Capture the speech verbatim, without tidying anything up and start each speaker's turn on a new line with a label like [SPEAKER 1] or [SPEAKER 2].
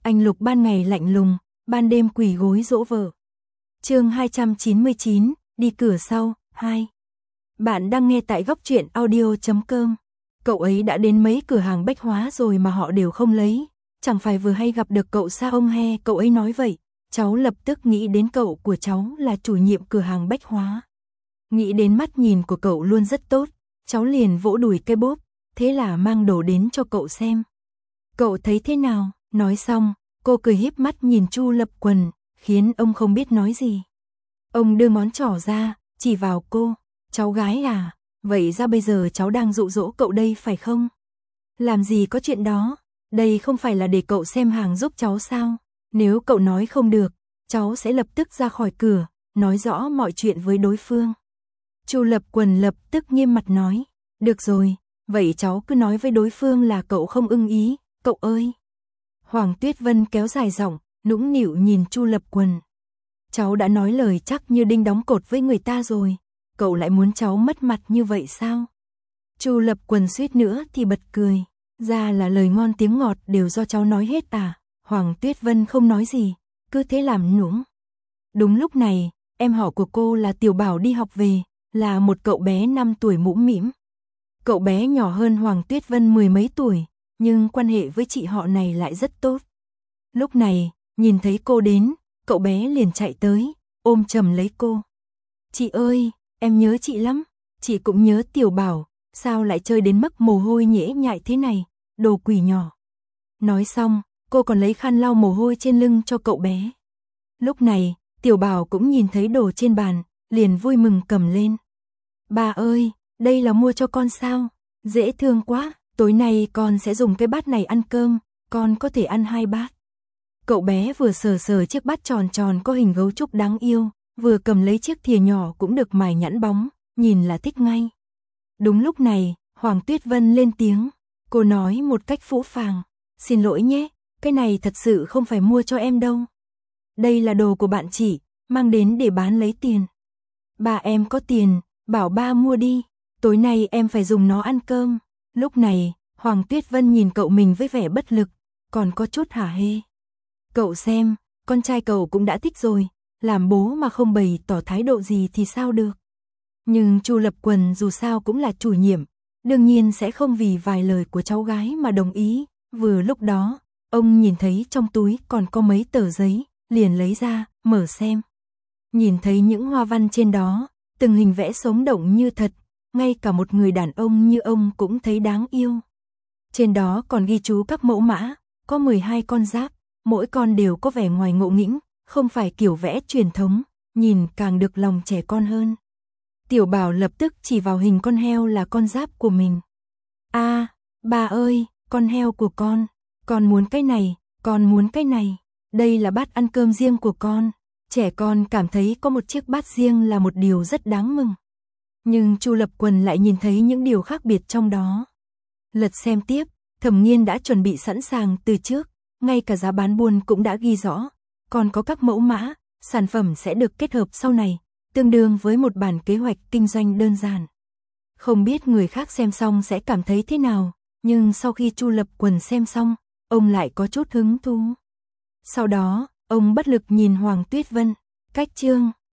[SPEAKER 1] Anh Lục ban ngày lạnh lùng, ban đêm quỳ gối dỗ vợ. Chương hai trăm chín mươi chín, đi cửa sau, hai. Bạn đang nghe tại góc truyện audio chấm com. Cậu ấy đã đến mấy cửa hàng bách hóa rồi mà họ đều không lấy, chẳng phải vừa hay gặp được cậu sao ông he, cậu ấy nói vậy. Cháu lập tức nghĩ đến cậu của cháu là chủ nhiệm cửa hàng bách hóa. Nghĩ đến mắt nhìn của cậu luôn rất tốt, cháu liền vỗ đùi cái bốp, thế là mang đồ đến cho cậu xem. Cậu thấy thế nào? Nói xong, cô cười híp mắt nhìn Chu Lập Quần, khiến ông không biết nói gì. Ông đưa ngón trỏ ra, chỉ vào cô, cháu gái à, vậy ra bây giờ cháu đang dụ dỗ cậu đây phải không? Làm gì có chuyện đó, đây không phải là để cậu xem hàng giúp cháu sao? Nếu cậu nói không được, cháu sẽ lập tức ra khỏi cửa, nói rõ mọi chuyện với đối phương. Chu Lập Quần lập tức nghiêm mặt nói, được rồi, vậy cháu cứ nói với đối phương là cậu không ưng ý, cậu ơi. Hoàng Tuyết Vân kéo dài giọng, nũng nịu nhìn Chu Lập Quần. Cháu đã nói lời chắc như đinh đóng cột với người ta rồi, cậu lại muốn cháu mất mặt như vậy sao? Chu Lập Quần suýt nữa thì bật cười, ra là lời ngon tiếng ngọt đều do cháu nói hết à? Hoàng Tuyết Vân không nói gì, cứ thế làm nũng. Đúng lúc này, em họ của cô là Tiểu Bảo đi học về, là một cậu bé năm tuổi mũm mĩm. Cậu bé nhỏ hơn Hoàng Tuyết Vân mười mấy tuổi, nhưng quan hệ với chị họ này lại rất tốt. Lúc này, nhìn thấy cô đến, cậu bé liền chạy tới, ôm chầm lấy cô. Chị ơi, em nhớ chị lắm, chị cũng nhớ Tiểu Bảo, sao lại chơi đến mức mồ hôi nhễ nhại thế này, đồ quỷ nhỏ. Nói xong, cô còn lấy khăn lau mồ hôi trên lưng cho cậu bé. Lúc này, Tiểu Bảo cũng nhìn thấy đồ trên bàn, liền vui mừng cầm lên. Bà ơi, đây là mua cho con sao? Dễ thương quá, tối nay con sẽ dùng cái bát này ăn cơm, con có thể ăn hai bát. Cậu bé vừa sờ sờ chiếc bát tròn tròn có hình gấu trúc đáng yêu, vừa cầm lấy chiếc thìa nhỏ cũng được mài nhẵn bóng, nhìn là thích ngay. Đúng lúc này, Hoàng Tuyết Vân lên tiếng, cô nói một cách phũ phàng, xin lỗi nhé, cái này thật sự không phải mua cho em đâu. Đây là đồ của bạn chị, mang đến để bán lấy tiền. Ba em có tiền, bảo ba mua đi, tối nay em phải dùng nó ăn cơm. Lúc này, Hoàng Tuyết Vân nhìn cậu mình với vẻ bất lực, còn có chút hả hê. Cậu xem, con trai cậu cũng đã thích rồi, làm bố mà không bày tỏ thái độ gì thì sao được. Nhưng Chu Lập Quần dù sao cũng là chủ nhiệm, đương nhiên sẽ không vì vài lời của cháu gái mà đồng ý. Vừa lúc đó, ông nhìn thấy trong túi còn có mấy tờ giấy, liền lấy ra, mở xem. Nhìn thấy những hoa văn trên đó, từng hình vẽ sống động như thật, ngay cả một người đàn ông như ông cũng thấy đáng yêu. Trên đó còn ghi chú các mẫu mã, có mười hai con giáp, mỗi con đều có vẻ ngoài ngộ nghĩnh, không phải kiểu vẽ truyền thống, nhìn càng được lòng trẻ con hơn. Tiểu Bảo lập tức chỉ vào hình con heo là con giáp của mình. A, à, bà ơi, con heo của con, con muốn cái này, con muốn cái này, đây là bát ăn cơm riêng của con. Trẻ con cảm thấy có một chiếc bát riêng là một điều rất đáng mừng. Nhưng Chu Lập Quần lại nhìn thấy những điều khác biệt trong đó. Lật xem tiếp, Thẩm Nghiên đã chuẩn bị sẵn sàng từ trước, ngay cả giá bán buôn cũng đã ghi rõ, còn có các mẫu mã, sản phẩm sẽ được kết hợp sau này, tương đương với một bản kế hoạch kinh doanh đơn giản. Không biết người khác xem xong sẽ cảm thấy thế nào, nhưng sau khi Chu Lập Quần xem xong, ông lại có chút hứng thú. Sau đó, ông bất lực nhìn Hoàng Tuyết Vân, cách chương